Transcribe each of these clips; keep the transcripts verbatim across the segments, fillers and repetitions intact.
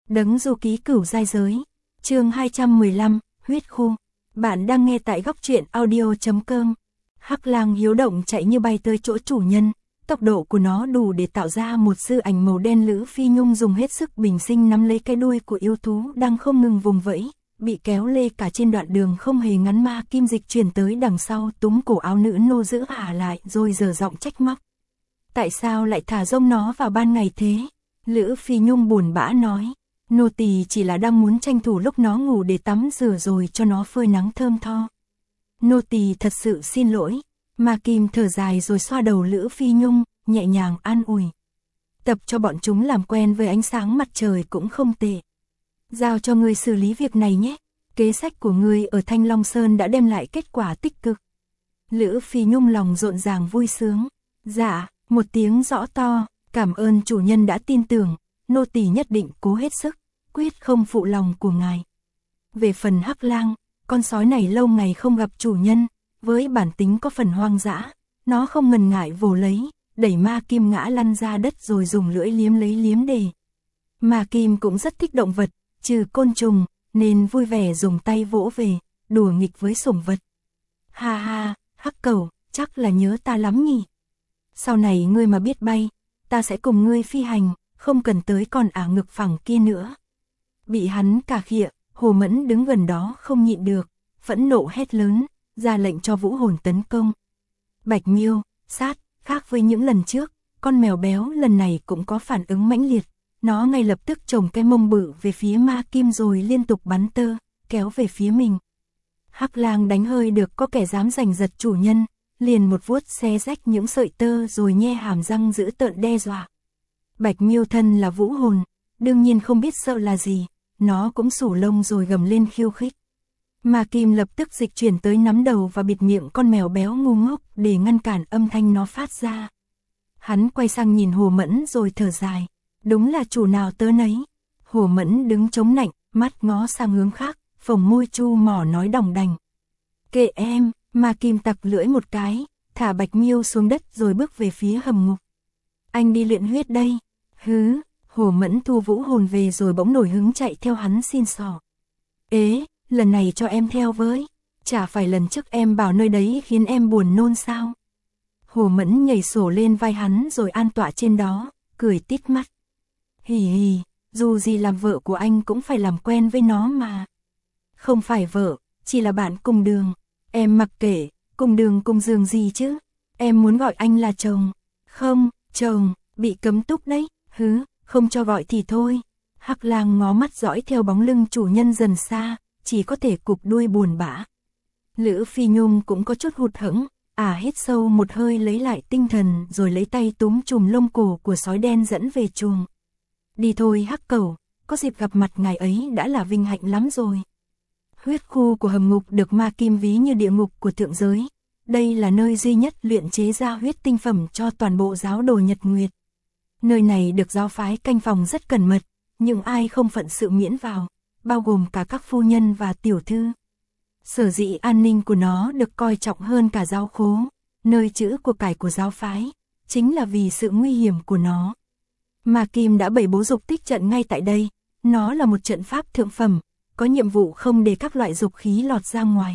Đấng du ký cửu giai giới. Chương hai trăm mười lăm, huyết khu. Bạn đang nghe tại góc truyện audio chấm com. Hắc lang hiếu động chạy như bay tới chỗ chủ nhân, tốc độ của nó đủ để tạo ra một dư ảnh màu đen. Lữ Phi Nhung dùng hết sức bình sinh nắm lấy cái đuôi của yêu thú đang không ngừng vùng vẫy, bị kéo lê cả trên đoạn đường không hề ngắn. Ma Kim dịch chuyển tới đằng sau túm cổ áo nữ nô giữ ả lại rồi giở giọng trách móc. Tại sao lại thả rông nó vào ban ngày thế? Lữ Phi Nhung buồn bã nói. Nô tỳ chỉ là đang muốn tranh thủ lúc nó ngủ để tắm rửa rồi cho nó phơi nắng thơm tho. Nô tỳ thật sự xin lỗi. Ma Kim thở dài rồi xoa đầu Lữ Phi Nhung, nhẹ nhàng an ủi. Tập cho bọn chúng làm quen với ánh sáng mặt trời cũng không tệ. Giao cho ngươi xử lý việc này nhé. Kế sách của ngươi ở Thanh Long Sơn đã đem lại kết quả tích cực. Lữ Phi Nhung lòng rộn ràng vui sướng. Dạ, một tiếng rõ to, cảm ơn chủ nhân đã tin tưởng, nô tỳ nhất định cố hết sức, quyết không phụ lòng của ngài. Về phần Hắc Lang, con sói này lâu ngày không gặp chủ nhân, với bản tính có phần hoang dã, nó không ngần ngại vồ lấy, đẩy Ma Kim ngã lăn ra đất rồi dùng lưỡi liếm lấy liếm đề. Ma Kim cũng rất thích động vật, trừ côn trùng, nên vui vẻ dùng tay vỗ về, đùa nghịch với sủng vật. Ha ha, Hắc Cẩu, chắc là nhớ ta lắm nhỉ. Sau này ngươi mà biết bay, ta sẽ cùng ngươi phi hành, không cần tới con ả ngực phẳng kia nữa. Bị hắn cà khịa, Hồ Mẫn đứng gần đó không nhịn được, phẫn nộ hét lớn, ra lệnh cho Vũ Hồn tấn công. Bạch Miêu, sát, khác với những lần trước, con mèo béo lần này cũng có phản ứng mãnh liệt. Nó ngay lập tức chồng cái mông bự về phía Ma Kim rồi liên tục bắn tơ, kéo về phía mình. Hắc Lang đánh hơi được có kẻ dám giành giật chủ nhân, liền một vuốt xé rách những sợi tơ rồi nhe hàm răng dữ tợn đe dọa. Bạch Miêu thân là vũ hồn, đương nhiên không biết sợ là gì, nó cũng sủ lông rồi gầm lên khiêu khích. Ma Kim lập tức dịch chuyển tới nắm đầu và bịt miệng con mèo béo ngu ngốc để ngăn cản âm thanh nó phát ra. Hắn quay sang nhìn Hồ Mẫn rồi thở dài, đúng là chủ nào tớ nấy. Hồ Mẫn đứng chống nạnh, mắt ngó sang hướng khác, phồng môi chu mỏ nói đòng đành. Kệ em. Ma Kim tặc lưỡi một cái, thả Bạch Miêu xuống đất rồi bước về phía hầm ngục. Anh đi luyện huyết đây. Hứ, Hồ Mẫn thu vũ hồn về rồi bỗng nổi hứng chạy theo hắn xin xỏ. Ế, lần này cho em theo với. Chả phải lần trước em bảo nơi đấy khiến em buồn nôn sao? Hồ Mẫn nhảy sổ lên vai hắn rồi an tọa trên đó, cười tít mắt. Hì hì, dù gì làm vợ của anh cũng phải làm quen với nó mà. Không phải vợ, chỉ là bạn cùng đường. Em mặc kệ, cùng đường cùng giường gì chứ? Em muốn gọi anh là chồng. Không, chồng, bị cấm túc đấy. Hứ, không cho gọi thì thôi. Hắc Lang ngó mắt dõi theo bóng lưng chủ nhân dần xa, chỉ có thể cụp đuôi buồn bã. Lữ Phi Nhung cũng có chút hụt hẫng, ả hít sâu một hơi lấy lại tinh thần rồi lấy tay túm chùm lông cổ của sói đen dẫn về chuồng. Đi thôi Hắc Cẩu, có dịp gặp mặt ngài ấy đã là vinh hạnh lắm rồi. Huyết khu của hầm ngục được Ma Kim ví như địa ngục của thượng giới. Đây là nơi duy nhất luyện chế ra huyết tinh phẩm cho toàn bộ giáo đồ Nhật Nguyệt. Nơi này được giáo phái canh phòng rất cẩn mật, nhưng ai không phận sự miễn vào, bao gồm cả các phu nhân và tiểu thư. Sở dĩ an ninh của nó được coi trọng hơn cả giáo khố, nơi trữ của cải của giáo phái, chính là vì sự nguy hiểm của nó. Ma Kim đã bày bố dục tích trận ngay tại đây, nó là một trận pháp thượng phẩm, có nhiệm vụ không để các loại dục khí lọt ra ngoài.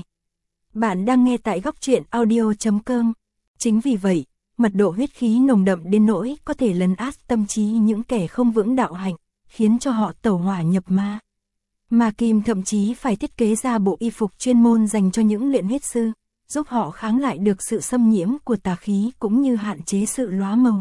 Bạn đang nghe tại góc truyện audio chấm com. Chính vì vậy, mật độ huyết khí nồng đậm đến nỗi có thể lấn át tâm trí những kẻ không vững đạo hạnh, khiến cho họ tẩu hỏa nhập ma. Ma Kim thậm chí phải thiết kế ra bộ y phục chuyên môn dành cho những luyện huyết sư, giúp họ kháng lại được sự xâm nhiễm của tà khí cũng như hạn chế sự lóa màu.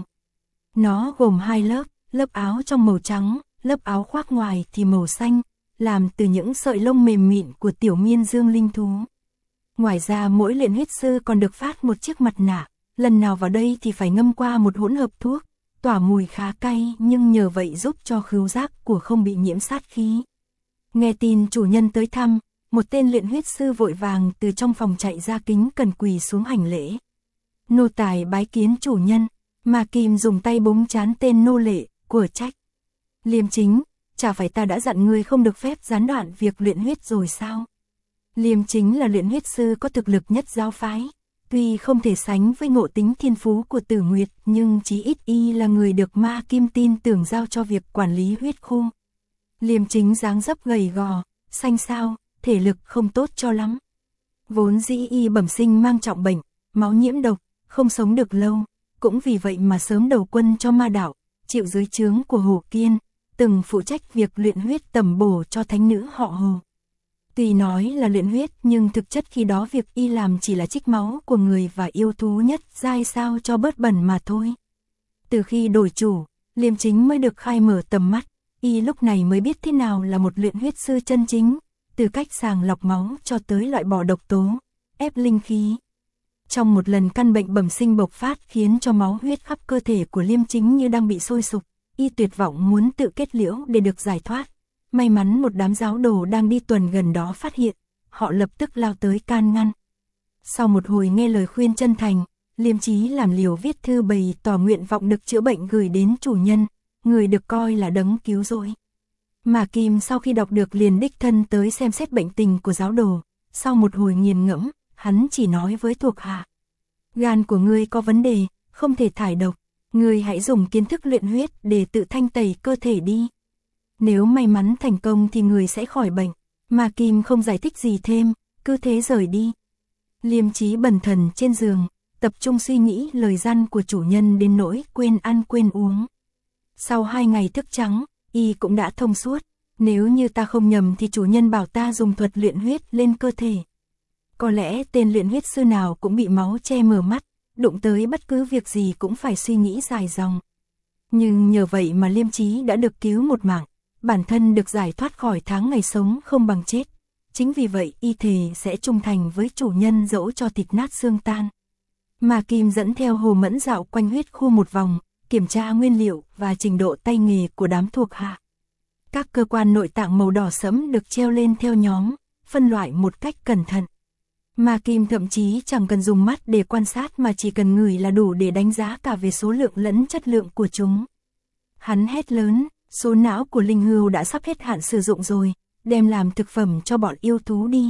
Nó gồm hai lớp, lớp áo trong màu trắng, lớp áo khoác ngoài thì màu xanh, làm từ những sợi lông mềm mịn của tiểu miên dương linh thú. Ngoài ra mỗi luyện huyết sư còn được phát một chiếc mặt nạ, lần nào vào đây thì phải ngâm qua một hỗn hợp thuốc, tỏa mùi khá cay nhưng nhờ vậy giúp cho khứu giác của không bị nhiễm sát khí. Nghe tin chủ nhân tới thăm, một tên luyện huyết sư vội vàng từ trong phòng chạy ra kính cẩn quỳ xuống hành lễ. Nô tài bái kiến chủ nhân. Ma Kim dùng tay búng trán tên nô lệ, của trách. Liêm Chính, chả phải ta đã dặn ngươi không được phép gián đoạn việc luyện huyết rồi sao? Liêm Chính là luyện huyết sư có thực lực nhất giáo phái, tuy không thể sánh với ngộ tính thiên phú của Tử Nguyệt, nhưng chí ít y là người được Ma Kim tin tưởng giao cho việc quản lý huyết khu. Liêm Chính dáng dấp gầy gò, xanh xao, thể lực không tốt cho lắm. Vốn dĩ y bẩm sinh mang trọng bệnh, máu nhiễm độc, không sống được lâu, cũng vì vậy mà sớm đầu quân cho ma đạo, chịu dưới trướng của Hồ Kiên, từng phụ trách việc luyện huyết tẩm bổ cho thánh nữ họ Hồ. Tuy nói là luyện huyết nhưng thực chất khi đó việc y làm chỉ là trích máu của người và yêu thú nhất giai sao cho bớt bẩn mà thôi. Từ khi đổi chủ, Liêm Chính mới được khai mở tầm mắt, y lúc này mới biết thế nào là một luyện huyết sư chân chính, từ cách sàng lọc máu cho tới loại bỏ độc tố, ép linh khí. Trong một lần căn bệnh bẩm sinh bộc phát khiến cho máu huyết khắp cơ thể của Liêm Chính như đang bị sôi sục, y tuyệt vọng muốn tự kết liễu để được giải thoát. May mắn một đám giáo đồ đang đi tuần gần đó phát hiện, họ lập tức lao tới can ngăn. Sau một hồi nghe lời khuyên chân thành, Liêm Chí làm liều viết thư bày tỏ nguyện vọng được chữa bệnh gửi đến chủ nhân, người được coi là đấng cứu rỗi. Mà Kim sau khi đọc được liền đích thân tới xem xét bệnh tình của giáo đồ, sau một hồi nghiền ngẫm, hắn chỉ nói với thuộc hạ. Gan của ngươi có vấn đề, không thể thải độc, ngươi hãy dùng kiến thức luyện huyết để tự thanh tẩy cơ thể đi. Nếu may mắn thành công thì người sẽ khỏi bệnh, mà Kim không giải thích gì thêm, cứ thế rời đi. Liêm Chí bần thần trên giường, tập trung suy nghĩ lời răn của chủ nhân đến nỗi quên ăn quên uống. Sau hai ngày thức trắng, y cũng đã thông suốt, nếu như ta không nhầm thì chủ nhân bảo ta dùng thuật luyện huyết lên cơ thể. Có lẽ tên luyện huyết sư nào cũng bị máu che mờ mắt, đụng tới bất cứ việc gì cũng phải suy nghĩ dài dòng. Nhưng nhờ vậy mà Liêm Chí đã được cứu một mạng, bản thân được giải thoát khỏi tháng ngày sống không bằng chết. Chính vì vậy y thề sẽ trung thành với chủ nhân dẫu cho thịt nát xương tan. Mà Kim dẫn theo Hồ Mẫn dạo quanh huyết khu một vòng, kiểm tra nguyên liệu và trình độ tay nghề của đám thuộc hạ. Các cơ quan nội tạng màu đỏ sẫm được treo lên theo nhóm, phân loại một cách cẩn thận. Mà Kim thậm chí chẳng cần dùng mắt để quan sát mà chỉ cần ngửi là đủ để đánh giá cả về số lượng lẫn chất lượng của chúng. Hắn hét lớn, số não của linh hươu đã sắp hết hạn sử dụng rồi, đem làm thực phẩm cho bọn yêu thú đi.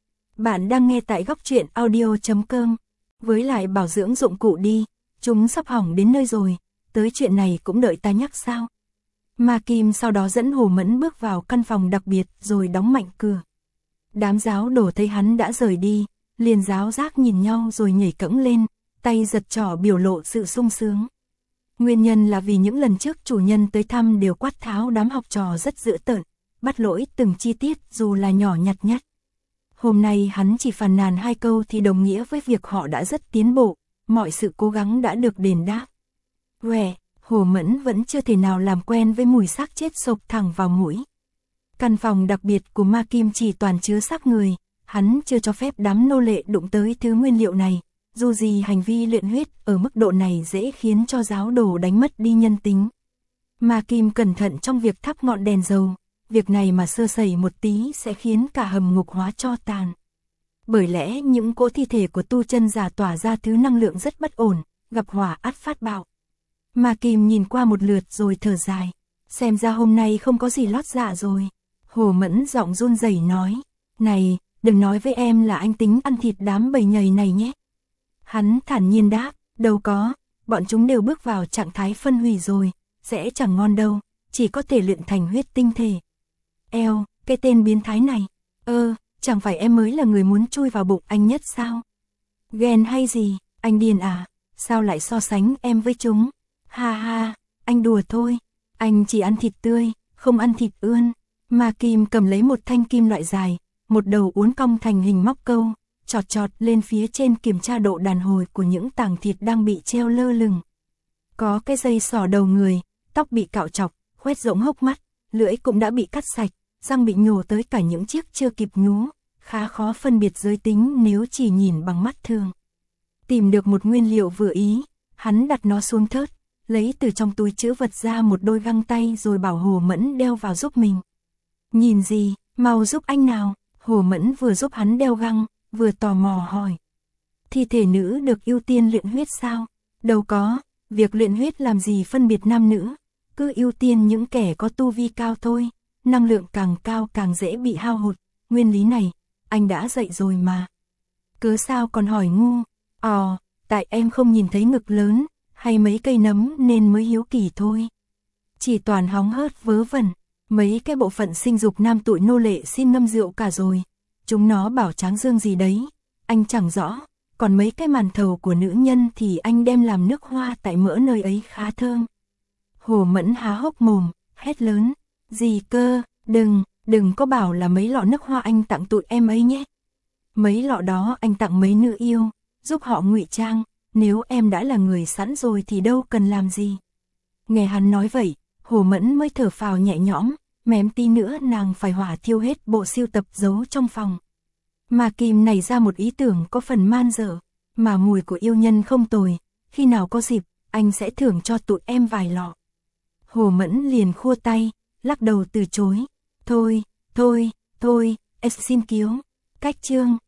Bạn đang nghe tại góc truyện audio chấm com. Với lại bảo dưỡng dụng cụ đi, chúng sắp hỏng đến nơi rồi, tới chuyện này cũng đợi ta nhắc sao. Mà Kim sau đó dẫn Hồ Mẫn bước vào căn phòng đặc biệt rồi đóng mạnh cửa. Đám giáo đổ thấy hắn đã rời đi, liền giáo giác nhìn nhau rồi nhảy cẫng lên, tay giật trỏ biểu lộ sự sung sướng. Nguyên nhân là vì những lần trước chủ nhân tới thăm đều quát tháo đám học trò rất dữ tợn, bắt lỗi từng chi tiết dù là nhỏ nhặt nhất. Hôm nay hắn chỉ phàn nàn hai câu thì đồng nghĩa với việc họ đã rất tiến bộ, mọi sự cố gắng đã được đền đáp. Quẻ, Hồ Mẫn vẫn chưa thể nào làm quen với mùi xác chết sộc thẳng vào mũi. Căn phòng đặc biệt của Ma Kim chỉ toàn chứa xác người, hắn chưa cho phép đám nô lệ đụng tới thứ nguyên liệu này, dù gì hành vi luyện huyết ở mức độ này dễ khiến cho giáo đồ đánh mất đi nhân tính. Ma Kim cẩn thận trong việc thắp ngọn đèn dầu, việc này mà sơ sẩy một tí sẽ khiến cả hầm ngục hóa tro tàn. Bởi lẽ những cỗ thi thể của tu chân giả tỏa ra thứ năng lượng rất bất ổn, gặp hỏa ắt phát bạo. Ma Kim nhìn qua một lượt rồi thở dài, xem ra hôm nay không có gì lót dạ rồi. Hồ Mẫn giọng run rẩy nói, này, đừng nói với em là anh tính ăn thịt đám bầy nhầy này nhé. Hắn thản nhiên đáp, đâu có, bọn chúng đều bước vào trạng thái phân hủy rồi, sẽ chẳng ngon đâu, chỉ có thể luyện thành huyết tinh thể. Eo, cái tên biến thái này, ơ, chẳng phải em mới là người muốn chui vào bụng anh nhất sao? Ghen hay gì, anh điên à, sao lại so sánh em với chúng? Ha ha, anh đùa thôi, anh chỉ ăn thịt tươi, không ăn thịt ươn. Ma Kim cầm lấy một thanh kim loại dài, một đầu uốn cong thành hình móc câu, chọt chọt lên phía trên kiểm tra độ đàn hồi của những tảng thịt đang bị treo lơ lửng. Có cái dây xỏ đầu người, tóc bị cạo chọc, khoét rỗng hốc mắt, lưỡi cũng đã bị cắt sạch, răng bị nhổ tới cả những chiếc chưa kịp nhú, khá khó phân biệt giới tính nếu chỉ nhìn bằng mắt thường. Tìm được một nguyên liệu vừa ý, hắn đặt nó xuống thớt, lấy từ trong túi trữ vật ra một đôi găng tay rồi bảo Hồ Mẫn đeo vào giúp mình. Nhìn gì, mau giúp anh nào. Hồ Mẫn vừa giúp hắn đeo găng, vừa tò mò hỏi. Thi thể nữ được ưu tiên luyện huyết sao? Đâu có, việc luyện huyết làm gì phân biệt nam nữ, cứ ưu tiên những kẻ có tu vi cao thôi, năng lượng càng cao càng dễ bị hao hụt, nguyên lý này, anh đã dạy rồi mà. Cớ sao còn hỏi ngu, ò, tại em không nhìn thấy ngực lớn, hay mấy cây nấm nên mới hiếu kỳ thôi. Chỉ toàn hóng hớt vớ vẩn, Mấy cái bộ phận sinh dục nam tụi nô lệ xin ngâm rượu cả rồi. Chúng nó bảo tráng dương gì đấy, anh chẳng rõ. Còn mấy cái màn thầu của nữ nhân thì anh đem làm nước hoa tại mỡ nơi ấy khá thơm. Hồ Mẫn há hốc mồm, hét lớn. Gì cơ, đừng, đừng có bảo là mấy lọ nước hoa anh tặng tụi em ấy nhé. Mấy lọ đó anh tặng mấy nữ yêu, giúp họ ngụy trang, nếu em đã là người sẵn rồi thì đâu cần làm gì. Nghe hắn nói vậy, Hồ Mẫn mới thở phào nhẹ nhõm, mém tí nữa nàng phải hỏa thiêu hết bộ sưu tập giấu trong phòng. Mà Kim nảy ra một ý tưởng có phần man dở, mà mùi của yêu nhân không tồi, khi nào có dịp, anh sẽ thưởng cho tụi em vài lọ. Hồ Mẫn liền khua tay, lắc đầu từ chối. Thôi, thôi, thôi, em xin cứu. Cách chương